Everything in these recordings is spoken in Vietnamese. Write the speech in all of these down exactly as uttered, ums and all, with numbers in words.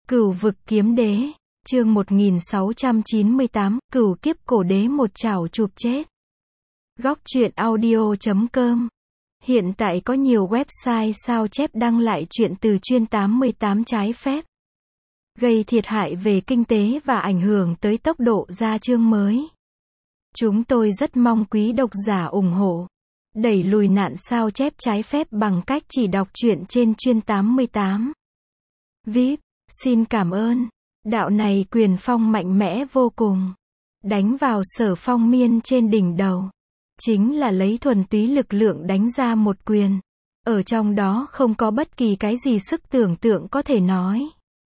Cửu vực kiếm đế, chương một nghìn sáu trăm chín mươi tám, cửu kiếp cổ đế một chảo chụp chết. Góc truyện audio chấm com. Hiện tại có nhiều website sao chép đăng lại truyện từ chuyên tám mươi tám trái phép, gây thiệt hại về kinh tế và ảnh hưởng tới tốc độ ra chương mới. Chúng tôi rất mong quý độc giả ủng hộ, đẩy lùi nạn sao chép trái phép bằng cách chỉ đọc truyện trên chuyên tám mươi tám. vê i pê, xin cảm ơn. Đạo này quyền phong mạnh mẽ vô cùng, đánh vào Sở Phong Miên trên đỉnh đầu. Chính là lấy thuần túy lực lượng đánh ra một quyền. Ở trong đó không có bất kỳ cái gì sức tưởng tượng có thể nói.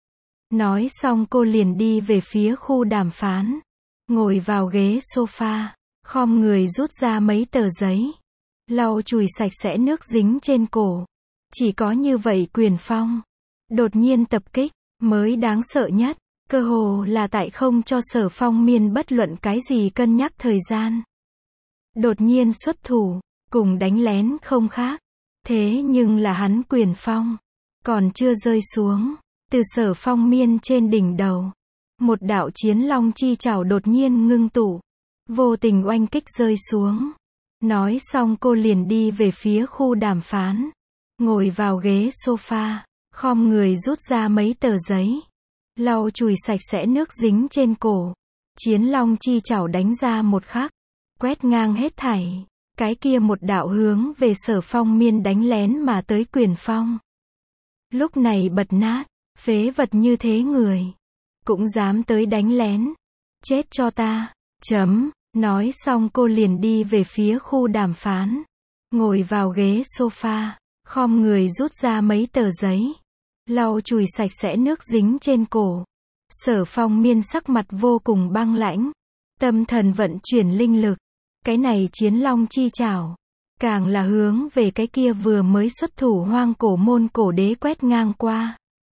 Nói xong cô liền đi về phía khu đàm phán. Ngồi vào ghế sofa, khom người rút ra mấy tờ giấy, lau chùi sạch sẽ nước dính trên cổ. Chỉ có như vậy quyền phong đột nhiên tập kích mới đáng sợ nhất, cơ hồ là tại không cho Sở Phong Miên bất luận cái gì cân nhắc thời gian. Đột nhiên xuất thủ, cùng đánh lén không khác. Thế nhưng là hắn quyền phong còn chưa rơi xuống, từ Sở Phong Miên trên đỉnh đầu, một đạo chiến long chi chảo đột nhiên ngưng tụ, vô tình oanh kích rơi xuống. Nói xong cô liền đi về phía khu đàm phán, ngồi vào ghế sofa, khom người rút ra mấy tờ giấy, lau chùi sạch sẽ nước dính trên cổ. Chiến long chi chảo đánh ra một khắc, quét ngang hết thảy. Cái kia một đạo hướng về Sở Phong Miên đánh lén mà tới quyền phong. Lúc này bật nát, phế vật như thế người cũng dám tới đánh lén, chết cho ta. Chấm. Nói xong cô liền đi về phía khu đàm phán, ngồi vào ghế sofa, khom người rút ra mấy tờ giấy, lau chùi sạch sẽ nước dính trên cổ. Sở Phong Miên sắc mặt vô cùng băng lãnh, tâm thần vận chuyển linh lực. Cái này chiến long chi chảo, càng là hướng về cái kia vừa mới xuất thủ hoang cổ môn cổ đế quét ngang qua.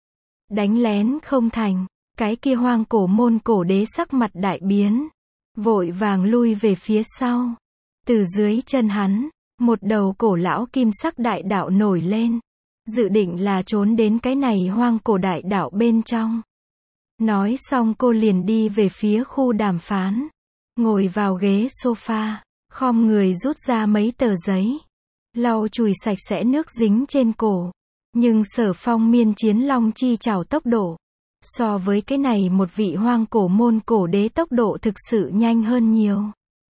Đánh lén không thành, cái kia hoang cổ môn cổ đế sắc mặt đại biến, vội vàng lui về phía sau. Từ dưới chân hắn, một đầu cổ lão kim sắc đại đạo nổi lên, dự định là trốn đến cái này hoang cổ đại đạo bên trong. Nói xong cô liền đi về phía khu đàm phán, ngồi vào ghế sofa, khom người rút ra mấy tờ giấy, lau chùi sạch sẽ nước dính trên cổ. Nhưng Sở Phong Miên chiến long chi chảo tốc độ, so với cái này một vị hoang cổ môn cổ đế tốc độ thực sự nhanh hơn nhiều.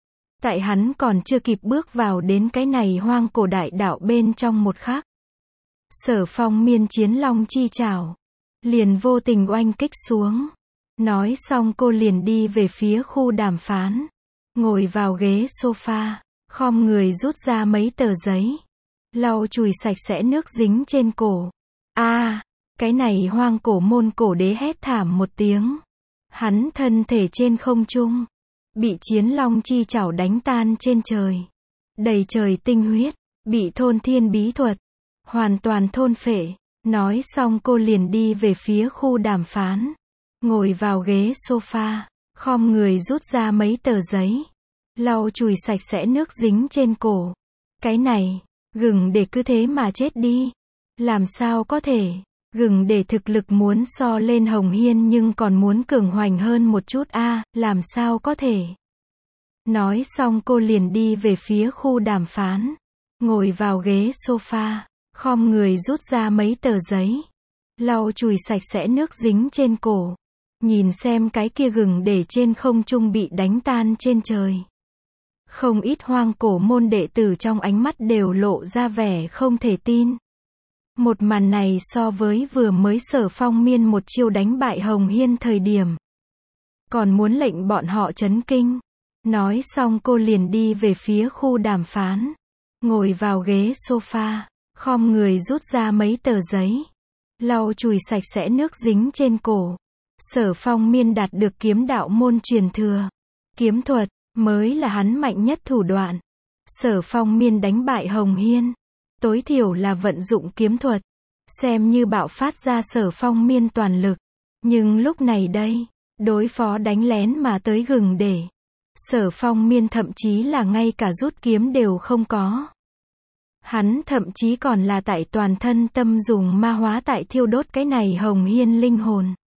Tại hắn còn chưa kịp bước vào đến cái này hoang cổ đại đạo bên trong một khắc, Sở Phong Miên chiến long chi chảo liền vô tình oanh kích xuống. Nói xong cô liền đi về phía khu đàm phán, ngồi vào ghế sofa, khom người rút ra mấy tờ giấy, lau chùi sạch sẽ nước dính trên cổ. A, à, cái này hoang cổ môn cổ đế hét thảm một tiếng. Hắn thân thể trên không trung, bị chiến long chi chảo đánh tan trên trời. Đầy trời tinh huyết, bị thôn thiên bí thuật hoàn toàn thôn phệ. Nói xong cô liền đi về phía khu đàm phán, ngồi vào ghế sofa, khom người rút ra mấy tờ giấy, lau chùi sạch sẽ nước dính trên cổ. Cái này, gừng để cứ thế mà chết đi. Làm sao có thể, gừng để thực lực muốn so lên Hồng Hiên nhưng còn muốn cường hoành hơn một chút a, à, làm sao có thể. Nói xong cô liền đi về phía khu đàm phán, ngồi vào ghế sofa, khom người rút ra mấy tờ giấy, lau chùi sạch sẽ nước dính trên cổ. Nhìn xem cái kia gừng để trên không trung bị đánh tan trên trời. Không ít hoang cổ môn đệ tử trong ánh mắt đều lộ ra vẻ không thể tin. Một màn này so với vừa mới Sở Phong Miên một chiêu đánh bại Hồng Hiên thời điểm, còn muốn lệnh bọn họ chấn kinh. Nói xong cô liền đi về phía khu đàm phán, ngồi vào ghế sofa, khom người rút ra mấy tờ giấy, lau chùi sạch sẽ nước dính trên cổ. Sở Phong Miên đạt được kiếm đạo môn truyền thừa, kiếm thuật mới là hắn mạnh nhất thủ đoạn. Sở Phong Miên đánh bại Hồng Hiên, tối thiểu là vận dụng kiếm thuật, xem như bạo phát ra Sở Phong Miên toàn lực. Nhưng lúc này đây, đối phó đánh lén mà tới gừng để, Sở Phong Miên thậm chí là ngay cả rút kiếm đều không có. Hắn thậm chí còn là tại toàn thân tâm dùng ma hóa tại thiêu đốt cái này Hồng Hiên linh hồn.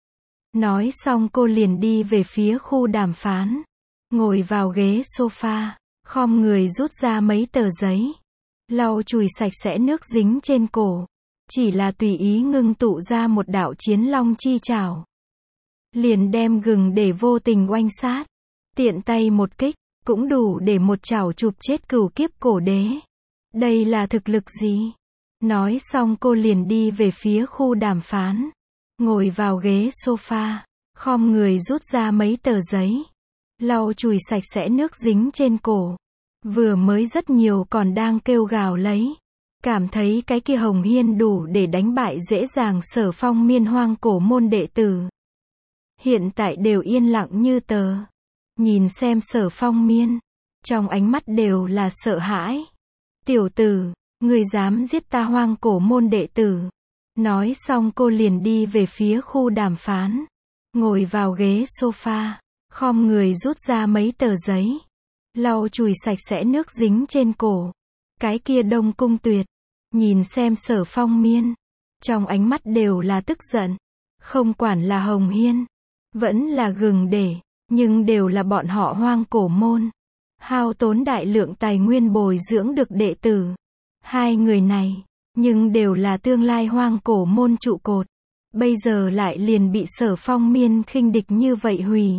Nói xong cô liền đi về phía khu đàm phán. Ngồi vào ghế sofa, khom người rút ra mấy tờ giấy. Lau chùi sạch sẽ nước dính trên cổ. Chỉ là tùy ý ngưng tụ ra một đạo chiến long chi chảo. Liền đem gừng để vô tình oanh sát. Tiện tay một kích, cũng đủ để một chảo chụp chết cửu kiếp cổ đế. Đây là thực lực gì? Nói xong cô liền đi về phía khu đàm phán. Ngồi vào ghế sofa, khom người rút ra mấy tờ giấy. Lau chùi sạch sẽ nước dính trên cổ. Vừa mới rất nhiều còn đang kêu gào lấy. Cảm thấy cái kia Hồng Hiên đủ để đánh bại dễ dàng Sở Phong Miên hoang cổ môn đệ tử. Hiện tại đều yên lặng như tờ. Nhìn xem Sở Phong Miên. Trong ánh mắt đều là sợ hãi. Tiểu tử, ngươi dám giết ta hoang cổ môn đệ tử. Nói xong cô liền đi về phía khu đàm phán. Ngồi vào ghế sofa, khom người rút ra mấy tờ giấy. Lau chùi sạch sẽ nước dính trên cổ. Cái kia Đông Cung Tuyệt. Nhìn xem Sở Phong Miên. Trong ánh mắt đều là tức giận. Không quản là Hồng Hiên. Vẫn là gừng để. Nhưng đều là bọn họ hoang cổ môn. Hao tốn đại lượng tài nguyên bồi dưỡng được đệ tử. Hai người này. Nhưng đều là tương lai hoang cổ môn trụ cột. Bây giờ lại liền bị Sở Phong Miên khinh địch như vậy hủy.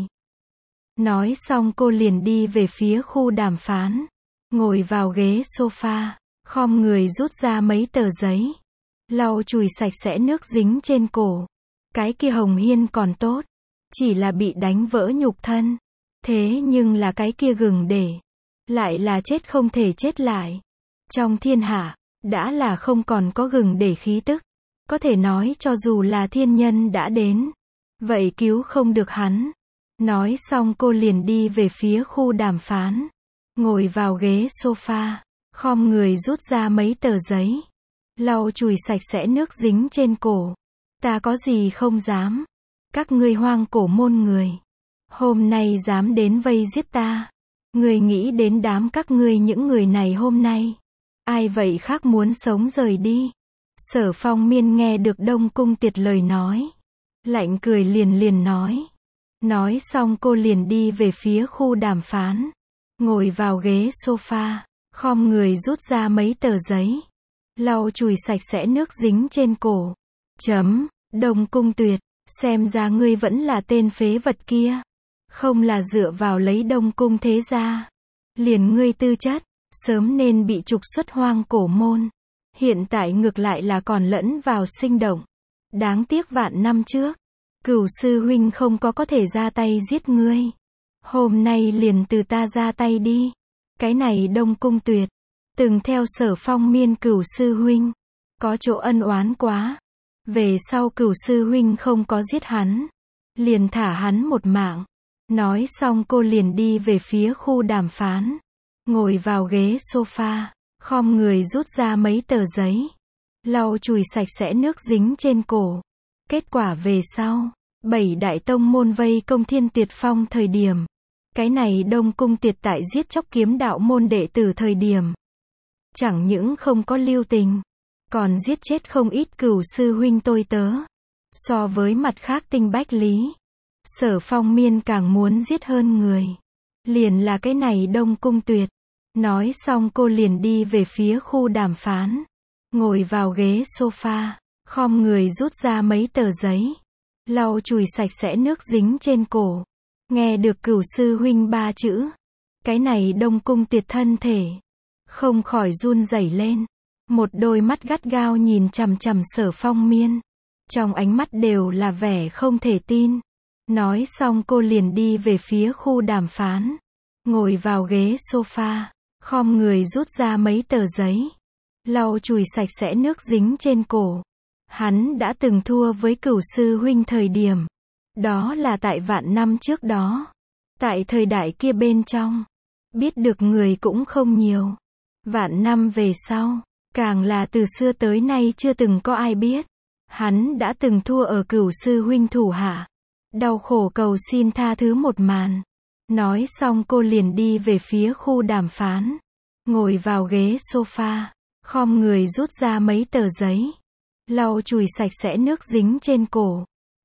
Nói xong cô liền đi về phía khu đàm phán. Ngồi vào ghế sofa. Khom người rút ra mấy tờ giấy. Lau chùi sạch sẽ nước dính trên cổ. Cái kia Hồng Hiên còn tốt. Chỉ là bị đánh vỡ nhục thân. Thế nhưng là cái kia gừng để. Lại là chết không thể chết lại. Trong thiên hạ. Đã là không còn có gừng để khí tức. Có thể nói cho dù là thiên nhân đã đến. Vậy cứu không được hắn. Nói xong cô liền đi về phía khu đàm phán. Ngồi vào ghế sofa. Khom người rút ra mấy tờ giấy. Lau chùi sạch sẽ nước dính trên cổ. Ta có gì không dám. Các ngươi hoang cổ môn người. Hôm nay dám đến vây giết ta. Người nghĩ đến đám các ngươi những người này hôm nay. Ai vậy khác muốn sống rời đi. Sở Phong Miên nghe được Đông Cung Tuyệt lời nói. Lạnh cười liền liền nói. Nói xong cô liền đi về phía khu đàm phán. Ngồi vào ghế sofa. Khom người rút ra mấy tờ giấy. Lau chùi sạch sẽ nước dính trên cổ. Chấm, Đông Cung Tuyệt. Xem ra ngươi vẫn là tên phế vật kia. Không là dựa vào lấy Đông Cung thế gia. Liền ngươi tư chất. Sớm nên bị trục xuất hoang cổ môn. Hiện tại ngược lại là còn lẫn vào sinh động. Đáng tiếc vạn năm trước. Cửu sư huynh không có có thể ra tay giết ngươi. Hôm nay liền từ ta ra tay đi. Cái này Đông Cung Tuyệt. Từng theo Sở Phong Miên cửu sư huynh. Có chỗ ân oán quá. Về sau cửu sư huynh không có giết hắn. Liền thả hắn một mạng. Nói xong cô liền đi về phía khu đàm phán. Ngồi vào ghế sofa. Khom người rút ra mấy tờ giấy. Lau chùi sạch sẽ nước dính trên cổ. Kết quả về sau. Bảy đại tông môn vây công Thiên Tuyệt Phong thời điểm. Cái này Đông Cung Tuyệt tại giết chóc kiếm đạo môn đệ tử thời điểm. Chẳng những không có lưu tình. Còn giết chết không ít cửu sư huynh tôi tớ. So với mặt khác tinh bách lý. Sở Phong Miên càng muốn giết hơn người. Liền là cái này Đông Cung Tuyệt. Nói xong cô liền đi về phía khu đàm phán. Ngồi vào ghế sofa. Khom người rút ra mấy tờ giấy. Lau chùi sạch sẽ nước dính trên cổ. Nghe được cửu sư huynh ba chữ. Cái này Đông Cung Tuyệt thân thể. Không khỏi run rẩy lên. Một đôi mắt gắt gao nhìn chằm chằm Sở Phong Miên. Trong ánh mắt đều là vẻ không thể tin. Nói xong cô liền đi về phía khu đàm phán. Ngồi vào ghế sofa. Khom người rút ra mấy tờ giấy. Lau chùi sạch sẽ nước dính trên cổ. Hắn đã từng thua với cửu sư huynh thời điểm. Đó là tại vạn năm trước đó. Tại thời đại kia bên trong. Biết được người cũng không nhiều. Vạn năm về sau. Càng là từ xưa tới nay chưa từng có ai biết. Hắn đã từng thua ở cửu sư huynh thủ hạ. Đau khổ cầu xin tha thứ một màn. Nói xong cô liền đi về phía khu đàm phán. Ngồi vào ghế sofa. Khom người rút ra mấy tờ giấy. Lau chùi sạch sẽ nước dính trên cổ.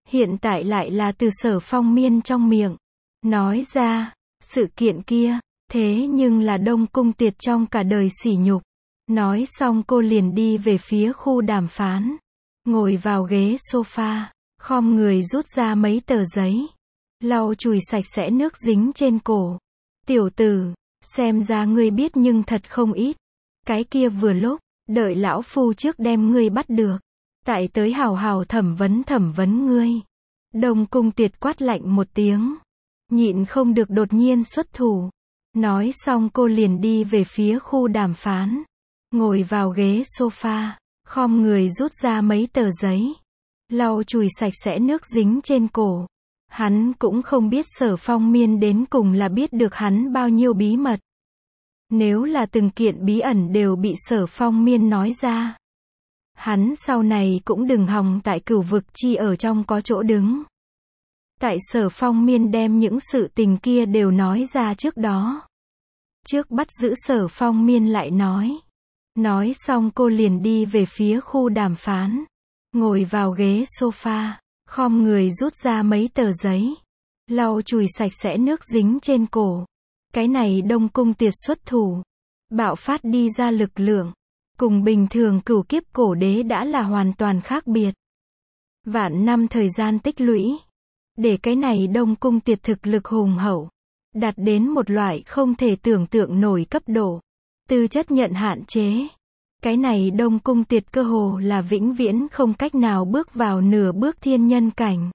hiện tại lại là từ Sở Phong Miên trong miệng nói ra, sự kiện kia, thế nhưng là Đông Cung Tuyệt trong cả đời sỉ nhục. Nói xong cô liền đi về phía khu đàm phán, ngồi vào ghế sofa, khom người rút ra mấy tờ giấy, lau chùi sạch sẽ nước dính trên cổ. Tiểu tử, xem ra ngươi biết nhưng thật không ít. Cái kia vừa lúc, đợi lão phu trước đem ngươi bắt được, tại tới hào hào thẩm vấn thẩm vấn ngươi. Đông Cung Tuyệt quát lạnh một tiếng, nhịn không được đột nhiên xuất thủ. Nói xong cô liền đi về phía khu đàm phán, ngồi vào ghế sofa, khom người rút ra mấy tờ giấy, lau chùi sạch sẽ nước dính trên cổ. Hắn cũng không biết Sở Phong Miên đến cùng là biết được hắn bao nhiêu bí mật. Nếu là từng kiện bí ẩn đều bị Sở Phong Miên nói ra, hắn sau này cũng đừng hòng tại cửu vực chi ở trong có chỗ đứng. Tại Sở Phong Miên đem những sự tình kia đều nói ra trước đó. Trước bắt giữ Sở Phong Miên lại nói. Nói xong cô liền đi về phía khu đàm phán, ngồi vào ghế sofa, khom người rút ra mấy tờ giấy, lau chùi sạch sẽ nước dính trên cổ. Cái này Đông Cung Tuyệt xuất thủ, bạo phát đi ra lực lượng, cùng bình thường cửu kiếp cổ đế đã là hoàn toàn khác biệt. Vạn năm thời gian tích lũy, để cái này Đông Cung Tuyệt thực lực hùng hậu, đạt đến một loại không thể tưởng tượng nổi cấp độ. Tư chất nhận hạn chế. Cái này Đông Cung Tuyệt cơ hồ là vĩnh viễn không cách nào bước vào nửa bước thiên nhân cảnh.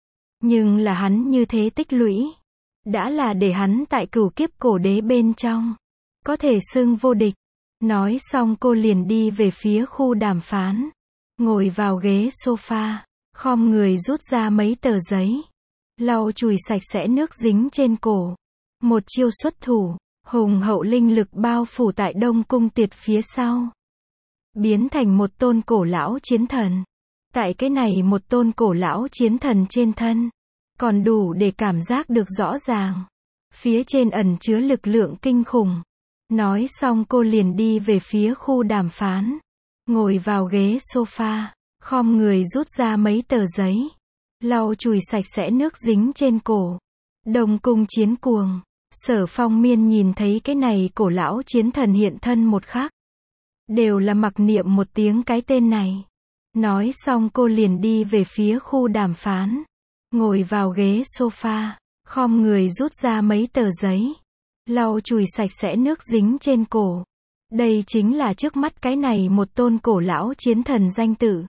Nhưng là hắn như thế tích lũy, đã là để hắn tại cửu kiếp cổ đế bên trong, có thể xưng vô địch. Nói xong cô liền đi về phía khu đàm phán, ngồi vào ghế sofa, khom người rút ra mấy tờ giấy, lau chùi sạch sẽ nước dính trên cổ. Một chiêu xuất thủ, hùng hậu linh lực bao phủ tại Đông Cung Tuyệt phía sau, biến thành một tôn cổ lão chiến thần. Tại cái này một tôn cổ lão chiến thần trên thân, còn đủ để cảm giác được rõ ràng, phía trên ẩn chứa lực lượng kinh khủng. Nói xong cô liền đi về phía khu đàm phán, ngồi vào ghế sofa, khom người rút ra mấy tờ giấy, lau chùi sạch sẽ nước dính trên cổ. Đông Cung chiến cuồng. Sở Phong Miên nhìn thấy cái này cổ lão chiến thần hiện thân một khắc, đều là mặc niệm một tiếng cái tên này. Nói xong cô liền đi về phía khu đàm phán, ngồi vào ghế sofa, khom người rút ra mấy tờ giấy, lau chùi sạch sẽ nước dính trên cổ. Đây chính là trước mắt cái này một tôn cổ lão chiến thần danh tự.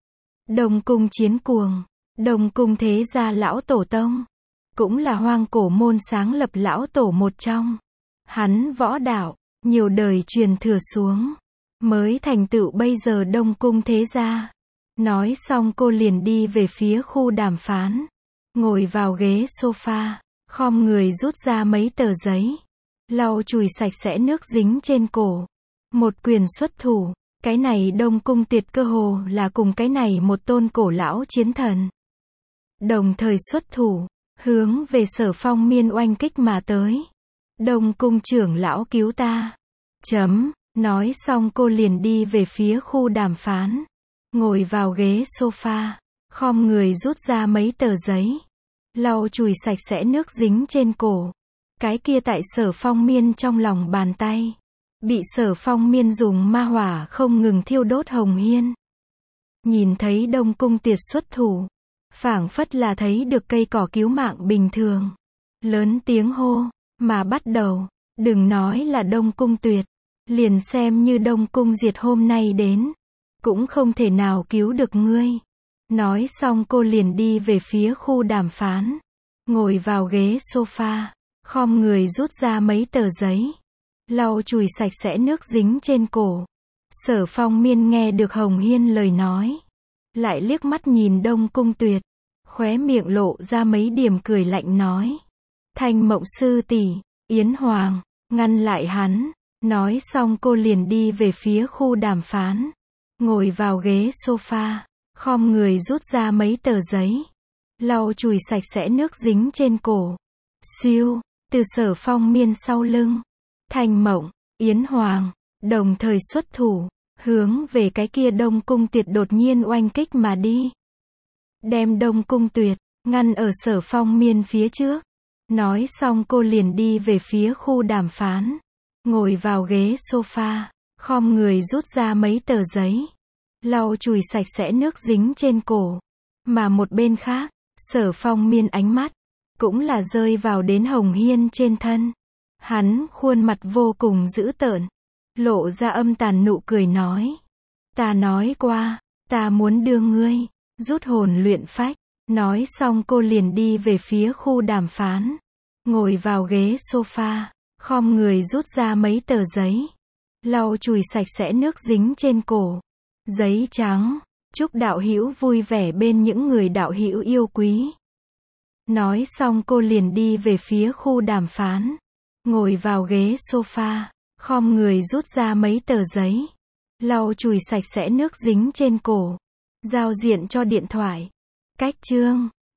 Đông Cung chiến cuồng, Đông Cung thế gia lão tổ tông, cũng là hoang cổ môn sáng lập lão tổ một trong. Hắn võ đạo, nhiều đời truyền thừa xuống, mới thành tựu bây giờ Đông Cung thế gia. Nói xong cô liền đi về phía khu đàm phán, ngồi vào ghế sofa, khom người rút ra mấy tờ giấy, lau chùi sạch sẽ nước dính trên cổ. Một quyền xuất thủ, cái này Đông Cung Tuyệt cơ hồ là cùng cái này một tôn cổ lão chiến thần đồng thời xuất thủ, hướng về Sở Phong Miên oanh kích mà tới. Đông Cung trưởng lão cứu ta. Chấm. Nói xong cô liền đi về phía khu đàm phán, ngồi vào ghế sofa, khom người rút ra mấy tờ giấy, lau chùi sạch sẽ nước dính trên cổ. Cái kia tại Sở Phong Miên trong lòng bàn tay, bị Sở Phong Miên dùng ma hỏa không ngừng thiêu đốt hồng hiên. Nhìn thấy Đông Cung Tuyệt xuất thủ, phảng phất là thấy được cây cỏ cứu mạng bình thường. Lớn tiếng hô, mà bắt đầu, đừng nói là Đông Cung Tuyệt, liền xem như Đông Cung Diệt hôm nay đến, cũng không thể nào cứu được ngươi. Nói xong cô liền đi về phía khu đàm phán, ngồi vào ghế sofa, khom người rút ra mấy tờ giấy, lau chùi sạch sẽ nước dính trên cổ. Sở Phong Miên nghe được Hồng Hiên lời nói, lại liếc mắt nhìn Đông Cung Tuyệt, khóe miệng lộ ra mấy điểm cười lạnh nói: Thanh Mộng sư tỷ, Yến Hoàng, ngăn lại hắn. Nói xong cô liền đi về phía khu đàm phán, ngồi vào ghế sofa, khom người rút ra mấy tờ giấy, lau chùi sạch sẽ nước dính trên cổ. Siêu, từ Sở Phong Miên sau lưng, Thanh Mộng, Yến Hoàng, đồng thời xuất thủ, hướng về cái kia Đông Cung Tuyệt đột nhiên oanh kích mà đi. đem Đông Cung Tuyệt, ngăn ở Sở Phong Miên phía trước. Nói xong cô liền đi về phía khu đàm phán. Ngồi vào ghế sofa, khom người rút ra mấy tờ giấy. Lau chùi sạch sẽ nước dính trên cổ. Mà một bên khác, Sở Phong Miên ánh mắt, cũng là rơi vào đến Hồng Hiên trên thân. Hắn khuôn mặt vô cùng dữ tợn, lộ ra âm tàn nụ cười nói. Ta nói qua, ta muốn đưa ngươi, rút hồn luyện phách. Nói xong cô liền đi về phía khu đàm phán. Ngồi vào ghế sofa, khom người rút ra mấy tờ giấy. Lau chùi sạch sẽ nước dính trên cổ. Giấy trắng, chúc đạo hữu vui vẻ bên những người đạo hữu yêu quý. Nói xong cô liền đi về phía khu đàm phán. Ngồi vào ghế sofa, khom người rút ra mấy tờ giấy. Lau chùi sạch sẽ nước dính trên cổ. Giao diện cho điện thoại. Cách chương